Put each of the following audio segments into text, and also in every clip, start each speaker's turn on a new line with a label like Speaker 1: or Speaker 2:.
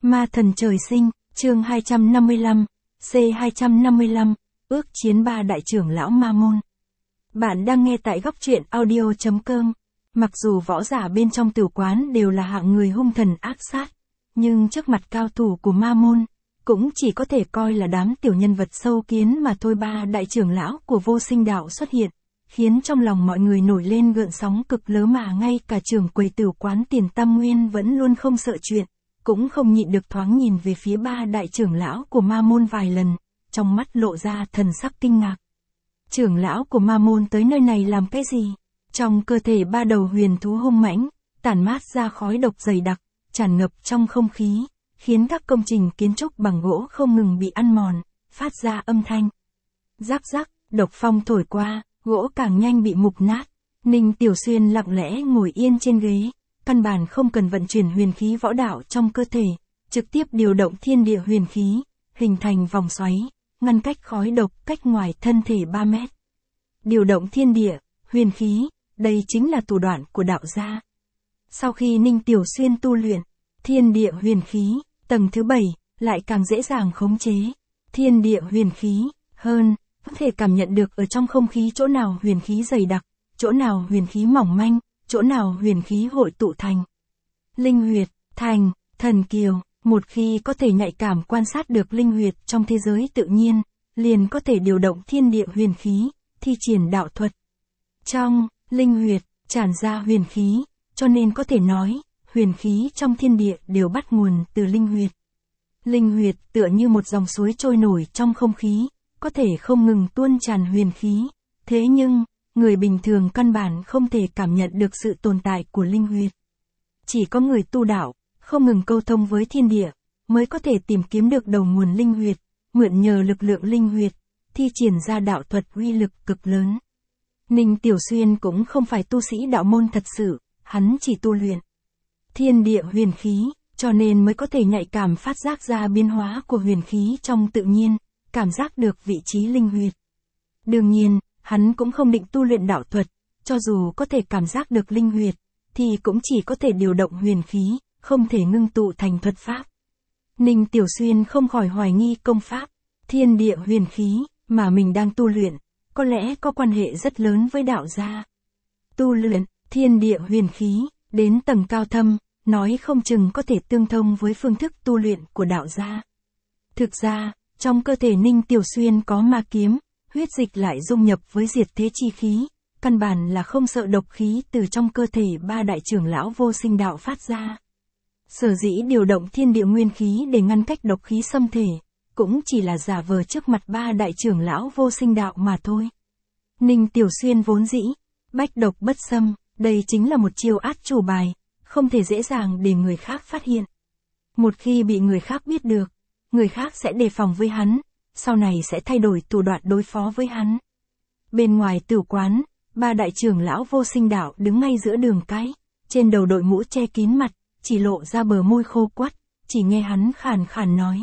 Speaker 1: Ma thần trời sinh, chương 255, C255, ước chiến ba đại trưởng lão Ma Môn. Bạn đang nghe tại góc truyện audio.com. Mặc dù võ giả bên trong tử quán đều là hạng người hung thần ác sát, nhưng trước mặt cao thủ của Ma Môn, cũng chỉ có thể coi là đám tiểu nhân vật sâu kiến mà thôi. Ba đại trưởng lão của Vô Sinh Đạo xuất hiện, khiến trong lòng mọi người nổi lên gợn sóng cực lớn, mà ngay cả trưởng quầy tử quán Tiền Tam Nguyên vẫn luôn không sợ chuyện, cũng không nhịn được thoáng nhìn về phía ba đại trưởng lão của Ma Môn vài lần, trong mắt lộ ra thần sắc kinh ngạc. Trưởng lão của Ma Môn tới nơi này làm cái gì? Trong cơ thể ba đầu huyền thú hung mãnh, tản mát ra khói độc dày đặc, tràn ngập trong không khí, khiến các công trình kiến trúc bằng gỗ không ngừng bị ăn mòn, phát ra âm thanh. Rắc rắc, độc phong thổi qua, gỗ càng nhanh bị mục nát. Ninh Tiểu Xuyên lặng lẽ ngồi yên trên ghế, căn bản không cần vận chuyển huyền khí võ đạo trong cơ thể, trực tiếp điều động thiên địa huyền khí, hình thành vòng xoáy, ngăn cách khói độc cách ngoài thân thể 3 mét. Điều động thiên địa, huyền khí, đây chính là thủ đoạn của đạo gia. Sau khi Ninh Tiểu Xuyên tu luyện thiên địa huyền khí, tầng thứ 7, lại càng dễ dàng khống chế thiên địa huyền khí hơn, có thể cảm nhận được ở trong không khí chỗ nào huyền khí dày đặc, chỗ nào huyền khí mỏng manh, chỗ nào huyền khí hội tụ thành linh huyệt, thành thần kiều. Một khi có thể nhạy cảm quan sát được linh huyệt trong thế giới tự nhiên, liền có thể điều động thiên địa huyền khí, thi triển đạo thuật. Trong linh huyệt tràn ra huyền khí, cho nên có thể nói, huyền khí trong thiên địa đều bắt nguồn từ linh huyệt. Linh huyệt tựa như một dòng suối trôi nổi trong không khí, có thể không ngừng tuôn tràn huyền khí. Thế nhưng, người bình thường căn bản không thể cảm nhận được sự tồn tại của linh huyệt. Chỉ có người tu đạo, không ngừng câu thông với thiên địa, mới có thể tìm kiếm được đầu nguồn linh huyệt, mượn nhờ lực lượng linh huyệt, thi triển ra đạo thuật uy lực cực lớn. Ninh Tiểu Xuyên cũng không phải tu sĩ đạo môn thật sự, hắn chỉ tu luyện thiên địa huyền khí, cho nên mới có thể nhạy cảm phát giác ra biến hóa của huyền khí trong tự nhiên, cảm giác được vị trí linh huyệt. Đương nhiên, hắn cũng không định tu luyện đạo thuật, cho dù có thể cảm giác được linh huyệt, thì cũng chỉ có thể điều động huyền khí, không thể ngưng tụ thành thuật pháp. Ninh Tiểu Xuyên không khỏi hoài nghi công pháp thiên địa huyền khí mà mình đang tu luyện, có lẽ có quan hệ rất lớn với đạo gia. Tu luyện thiên địa huyền khí đến tầng cao thâm, nói không chừng có thể tương thông với phương thức tu luyện của đạo gia. Thực ra, trong cơ thể Ninh Tiểu Xuyên có ma kiếm, huyết dịch lại dung nhập với diệt thế chi khí, căn bản là không sợ độc khí từ trong cơ thể ba đại trưởng lão Vô Sinh Đạo phát ra. Sở dĩ điều động thiên địa nguyên khí để ngăn cách độc khí xâm thể, cũng chỉ là giả vờ trước mặt ba đại trưởng lão Vô Sinh Đạo mà thôi. Ninh Tiểu Xuyên vốn dĩ, bách độc bất xâm, đây chính là một chiêu át chủ bài, không thể dễ dàng để người khác phát hiện. Một khi bị người khác biết được, người khác sẽ đề phòng với hắn, sau này sẽ thay đổi thủ đoạn đối phó với hắn. Bên ngoài tử quán, ba đại trưởng lão Vô Sinh Đạo đứng ngay giữa đường cái, trên đầu đội mũ che kín mặt, chỉ lộ ra bờ môi khô quắt, chỉ nghe hắn khàn khàn nói.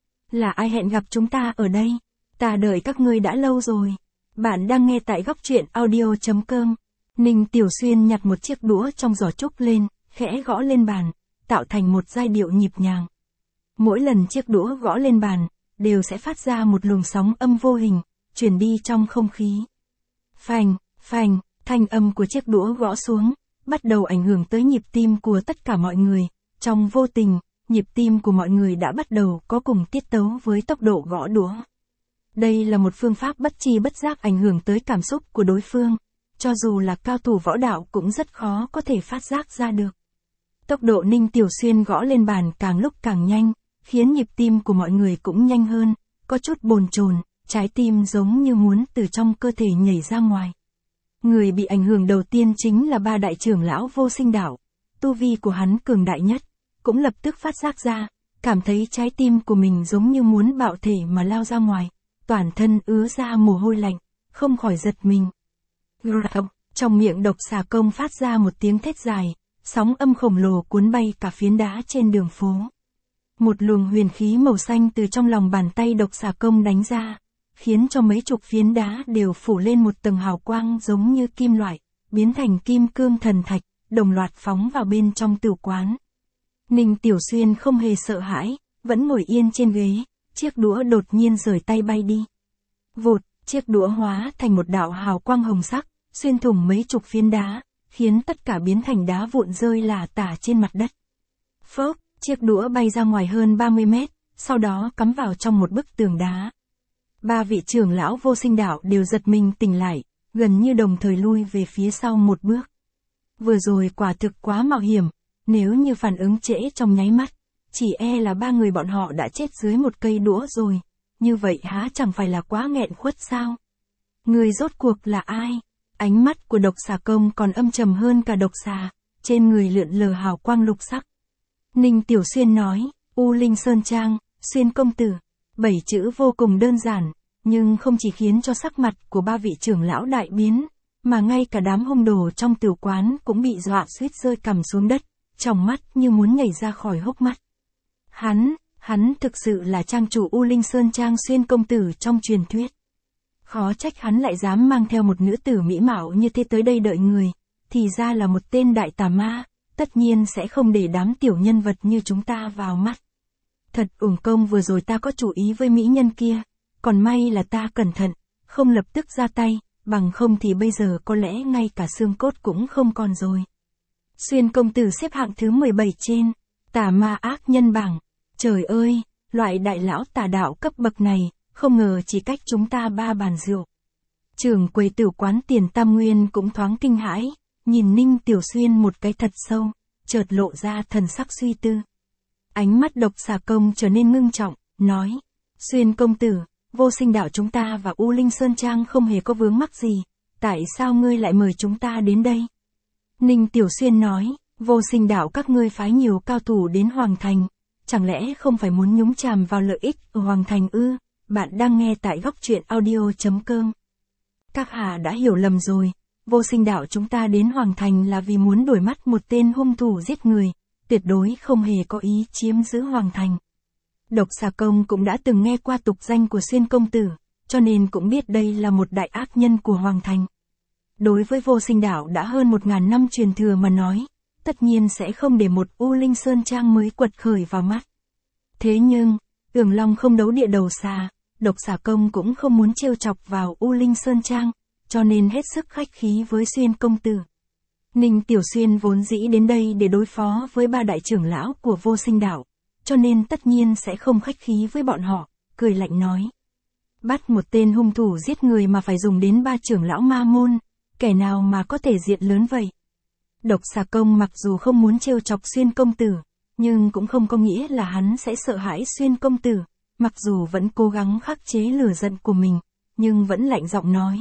Speaker 1: Là ai hẹn gặp chúng ta ở đây? Ta đợi các ngươi đã lâu rồi. Bạn đang nghe tại góc truyện audio.com. Ninh Tiểu Xuyên nhặt một chiếc đũa trong giỏ trúc lên, khẽ gõ lên bàn, tạo thành một giai điệu nhịp nhàng. Mỗi lần chiếc đũa gõ lên bàn, đều sẽ phát ra một luồng sóng âm vô hình, truyền đi trong không khí. Phành, phành, thanh âm của chiếc đũa gõ xuống, bắt đầu ảnh hưởng tới nhịp tim của tất cả mọi người. Trong vô tình, nhịp tim của mọi người đã bắt đầu có cùng tiết tấu với tốc độ gõ đũa. Đây là một phương pháp bất tri bất giác ảnh hưởng tới cảm xúc của đối phương, cho dù là cao thủ võ đạo cũng rất khó có thể phát giác ra được. Tốc độ Ninh Tiểu Xuyên gõ lên bàn càng lúc càng nhanh, khiến nhịp tim của mọi người cũng nhanh hơn, có chút bồn chồn, trái tim giống như muốn từ trong cơ thể nhảy ra ngoài. Người bị ảnh hưởng đầu tiên chính là ba đại trưởng lão Vô Sinh Đạo, tu vi của hắn cường đại nhất, cũng lập tức phát giác ra, cảm thấy trái tim của mình giống như muốn bạo thể mà lao ra ngoài, toàn thân ứa ra mồ hôi lạnh, không khỏi giật mình. Trong miệng độc xà công phát ra một tiếng thét dài, sóng âm khổng lồ cuốn bay cả phiến đá trên đường phố. Một luồng huyền khí màu xanh từ trong lòng bàn tay độc xà công đánh ra, khiến cho mấy chục phiến đá đều phủ lên một tầng hào quang giống như kim loại, biến thành kim cương thần thạch, đồng loạt phóng vào bên trong tử quán. Ninh Tiểu Xuyên không hề sợ hãi, vẫn ngồi yên trên ghế, chiếc đũa đột nhiên rời tay bay đi. Vụt, chiếc đũa hóa thành một đạo hào quang hồng sắc, xuyên thủng mấy chục phiến đá, khiến tất cả biến thành đá vụn rơi lả tả trên mặt đất. Phốc, chiếc đũa bay ra ngoài hơn 30 mét, sau đó cắm vào trong một bức tường đá. Ba vị trưởng lão Vô Sinh Đạo đều giật mình tỉnh lại, gần như đồng thời lui về phía sau một bước. Vừa rồi quả thực quá mạo hiểm, nếu như phản ứng trễ trong nháy mắt, chỉ e là ba người bọn họ đã chết dưới một cây đũa rồi, như vậy há chẳng phải là quá nghẹn khuất sao? Người rốt cuộc là ai? Ánh mắt của Độc Xà Công còn âm trầm hơn cả độc xà, trên người lượn lờ hào quang lục sắc. Ninh Tiểu Xuyên nói, U Linh Sơn Trang, Xuyên công tử, 7 chữ vô cùng đơn giản, nhưng không chỉ khiến cho sắc mặt của ba vị trưởng lão đại biến, mà ngay cả đám hung đồ trong tiểu quán cũng bị dọa suýt rơi cằm xuống đất, trong mắt như muốn nhảy ra khỏi hốc mắt. Hắn thực sự là trang chủ U Linh Sơn Trang Xuyên công tử trong truyền thuyết. Khó trách hắn lại dám mang theo một nữ tử mỹ mạo như thế tới đây đợi người, thì ra là một tên đại tà ma, tất nhiên sẽ không để đám tiểu nhân vật như chúng ta vào mắt. Thật uổng công vừa rồi ta có chủ ý với mỹ nhân kia, còn may là ta cẩn thận, không lập tức ra tay, bằng không thì bây giờ có lẽ ngay cả xương cốt cũng không còn rồi. Xuyên công tử xếp hạng thứ 17 trên tà ma ác nhân bảng. Trời ơi, loại đại lão tà đạo cấp bậc này, không ngờ chỉ cách chúng ta 3 bàn rượu. Trưởng quầy tử quán Tiền Tam Nguyên cũng thoáng kinh hãi, nhìn Ninh Tiểu Xuyên một cái thật sâu, chợt lộ ra thần sắc suy tư. Ánh mắt Độc Xà Công trở nên ngưng trọng, nói, Xuyên công tử, Vô Sinh Đạo chúng ta và U Linh Sơn Trang không hề có vướng mắc gì, tại sao ngươi lại mời chúng ta đến đây? Ninh Tiểu Xuyên nói, Vô Sinh Đạo các ngươi phái nhiều cao thủ đến Hoàng Thành, chẳng lẽ không phải muốn nhúng chàm vào lợi ích ở Hoàng Thành ư? Bạn đang nghe tại góc truyện audio.com. Các hạ đã hiểu lầm rồi, Vô Sinh Đạo chúng ta đến Hoàng Thành là vì muốn đuổi mắt một tên hung thủ giết người, tuyệt đối không hề có ý chiếm giữ Hoàng Thành. Độc Xà Công cũng đã từng nghe qua tục danh của Xuyên công tử, cho nên cũng biết đây là một đại ác nhân của Hoàng Thành. Đối với Vô Sinh Đạo đã hơn 1000 năm truyền thừa mà nói, tất nhiên sẽ không để một U Linh Sơn Trang mới quật khởi vào mắt. Thế nhưng, Ưởng Long không đấu địa đầu xà, Độc Xà Công cũng không muốn trêu chọc vào U Linh Sơn Trang, cho nên hết sức khách khí với Xuyên công tử. Ninh Tiểu Xuyên vốn dĩ đến đây để đối phó với 3 đại trưởng lão của Vô Sinh Đạo, cho nên tất nhiên sẽ không khách khí với bọn họ, cười lạnh nói. Bắt một tên hung thủ giết người mà phải dùng đến 3 trưởng lão ma môn, kẻ nào mà có thể diện lớn vậy? Độc Xà Công mặc dù không muốn trêu chọc Xuyên công tử, nhưng cũng không có nghĩa là hắn sẽ sợ hãi Xuyên công tử, mặc dù vẫn cố gắng khắc chế lửa giận của mình, nhưng vẫn lạnh giọng nói.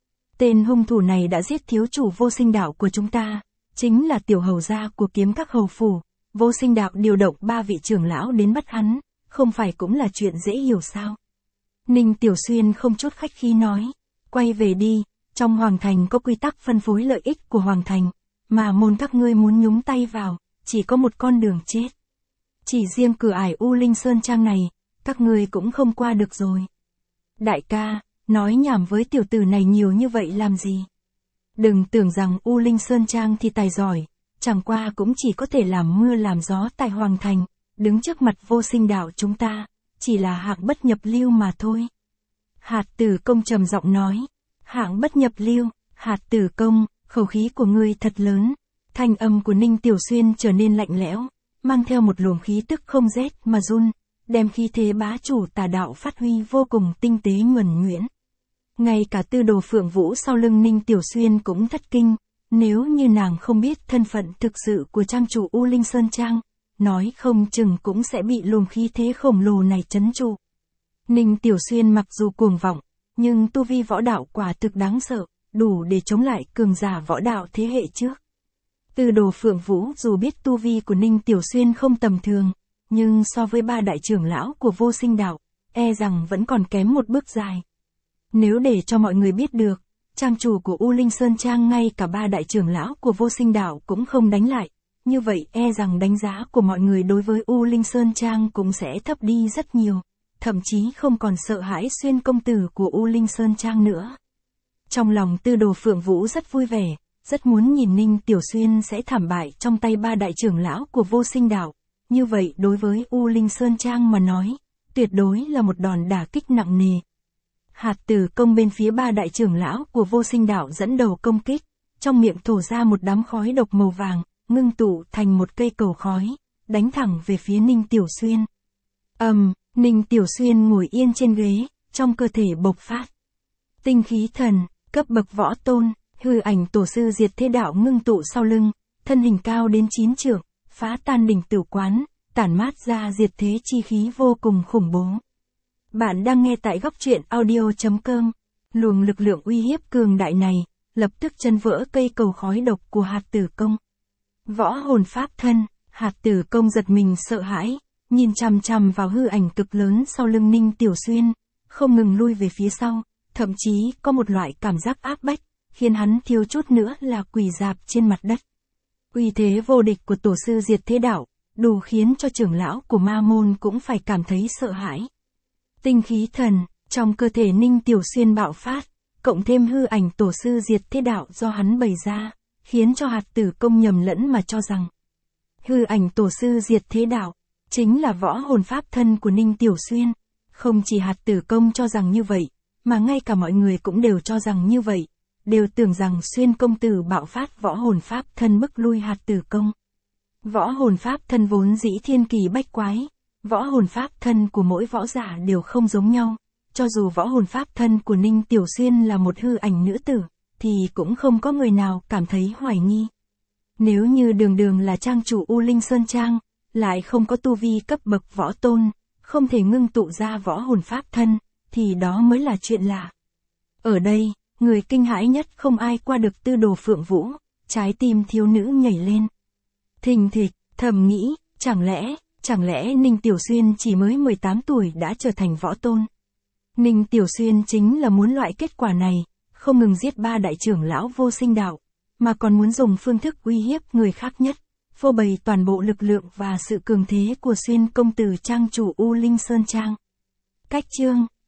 Speaker 1: Tên hung thủ này đã giết thiếu chủ Vô Sinh Đạo của chúng ta, chính là tiểu hầu gia của Kiếm Các hầu phủ, Vô Sinh Đạo điều động 3 vị trưởng lão đến bắt hắn, không phải cũng là chuyện dễ hiểu sao? Ninh Tiểu Xuyên không chút khách khí nói, quay về đi, trong Hoàng Thành có quy tắc phân phối lợi ích của Hoàng Thành, mà môn các ngươi muốn nhúng tay vào, chỉ có một con đường chết. Chỉ riêng cửa ải U Linh Sơn Trang này, các ngươi cũng không qua được rồi. Đại ca, nói nhảm với tiểu tử này nhiều như vậy làm gì? Đừng tưởng rằng U Linh Sơn Trang thì tài giỏi, chẳng qua cũng chỉ có thể làm mưa làm gió tại Hoàng Thành, đứng trước mặt Vô Sinh Đạo chúng ta, chỉ là hạng bất nhập lưu mà thôi. Hạt Tử Công trầm giọng nói, hạng bất nhập lưu, Hạt Tử Công, khẩu khí của ngươi thật lớn. Thanh âm của Ninh Tiểu Xuyên trở nên lạnh lẽo, mang theo một luồng khí tức không rét mà run, đem khí thế bá chủ tà đạo phát huy vô cùng tinh tế nhuần nhuyễn. Ngay cả Tư Đồ Phượng Vũ sau lưng Ninh Tiểu Xuyên cũng thất kinh, nếu như nàng không biết thân phận thực sự của trang chủ U Linh Sơn Trang, nói không chừng cũng sẽ bị luồng khí thế khổng lồ này trấn trụ. Ninh Tiểu Xuyên mặc dù cuồng vọng, nhưng tu vi võ đạo quả thực đáng sợ, đủ để chống lại cường giả võ đạo thế hệ trước. Tư Đồ Phượng Vũ dù biết tu vi của Ninh Tiểu Xuyên không tầm thường, nhưng so với 3 đại trưởng lão của Vô Sinh Đạo, e rằng vẫn còn kém một bước dài. Nếu để cho mọi người biết được, trang chủ của U Linh Sơn Trang ngay cả 3 đại trưởng lão của Vô Sinh Đạo cũng không đánh lại, như vậy e rằng đánh giá của mọi người đối với U Linh Sơn Trang cũng sẽ thấp đi rất nhiều, thậm chí không còn sợ hãi Xuyên công tử của U Linh Sơn Trang nữa. Trong lòng Tư Đồ Phượng Vũ rất vui vẻ, rất muốn nhìn Ninh Tiểu Xuyên sẽ thảm bại trong tay 3 đại trưởng lão của Vô Sinh Đạo, như vậy đối với U Linh Sơn Trang mà nói, tuyệt đối là một đòn đả kích nặng nề. Hạt Tử Công bên phía ba đại trưởng lão của Vô Sinh Đạo dẫn đầu công kích, trong miệng thổ ra một đám khói độc màu vàng, ngưng tụ thành một cây cầu khói, đánh thẳng về phía Ninh Tiểu Xuyên. Ninh Tiểu Xuyên ngồi yên trên ghế, trong cơ thể bộc phát tinh khí thần, cấp bậc võ tôn, hư ảnh tổ sư Diệt Thế Đạo ngưng tụ sau lưng, thân hình cao đến 9 trượng, phá tan đỉnh tử quán, tản mát ra diệt thế chi khí vô cùng khủng bố. Bạn đang nghe tại góc truyện audio.com. Luồng lực lượng uy hiếp cường đại này, lập tức chân vỡ cây cầu khói độc của Hạt Tử Công. Võ hồn pháp thân, Hạt Tử Công giật mình sợ hãi, nhìn chằm chằm vào hư ảnh cực lớn sau lưng Ninh Tiểu Xuyên, không ngừng lui về phía sau, thậm chí có một loại cảm giác áp bách, khiến hắn thiếu chút nữa là quỳ rạp trên mặt đất. Uy thế vô địch của tổ sư Diệt Thế Đạo, đủ khiến cho trưởng lão của ma môn cũng phải cảm thấy sợ hãi. Tinh khí thần, trong cơ thể Ninh Tiểu Xuyên bạo phát, cộng thêm hư ảnh tổ sư Diệt Thế Đạo do hắn bày ra, khiến cho Hạt Tử Công nhầm lẫn mà cho rằng hư ảnh tổ sư Diệt Thế Đạo chính là võ hồn pháp thân của Ninh Tiểu Xuyên. Không chỉ Hạt Tử Công cho rằng như vậy, mà ngay cả mọi người cũng đều cho rằng như vậy, đều tưởng rằng Xuyên công tử bạo phát võ hồn pháp thân bức lui Hạt Tử Công. Võ hồn pháp thân vốn dĩ thiên kỳ bách quái, võ hồn pháp thân của mỗi võ giả đều không giống nhau, cho dù võ hồn pháp thân của Ninh Tiểu Xuyên là một hư ảnh nữ tử, thì cũng không có người nào cảm thấy hoài nghi. Nếu như đường là trang chủ U Linh Sơn Trang, lại không có tu vi cấp bậc võ tôn, không thể ngưng tụ ra võ hồn pháp thân, thì đó mới là chuyện lạ. Ở đây, người kinh hãi nhất không ai qua được Tư Đồ Phượng Vũ, trái tim thiếu nữ nhảy lên. Thình thịch, thầm nghĩ, chẳng lẽ Ninh Tiểu Xuyên chỉ mới 18 tuổi đã trở thành võ tôn. Ninh Tiểu Xuyên chính là muốn loại kết quả này, không ngừng giết ba đại trưởng lão Vô Sinh Đạo, mà còn muốn dùng phương thức uy hiếp người khác nhất, phô bày toàn bộ lực lượng và sự cường thế của Xuyên công tử trang chủ U Linh Sơn Trang. Cách chương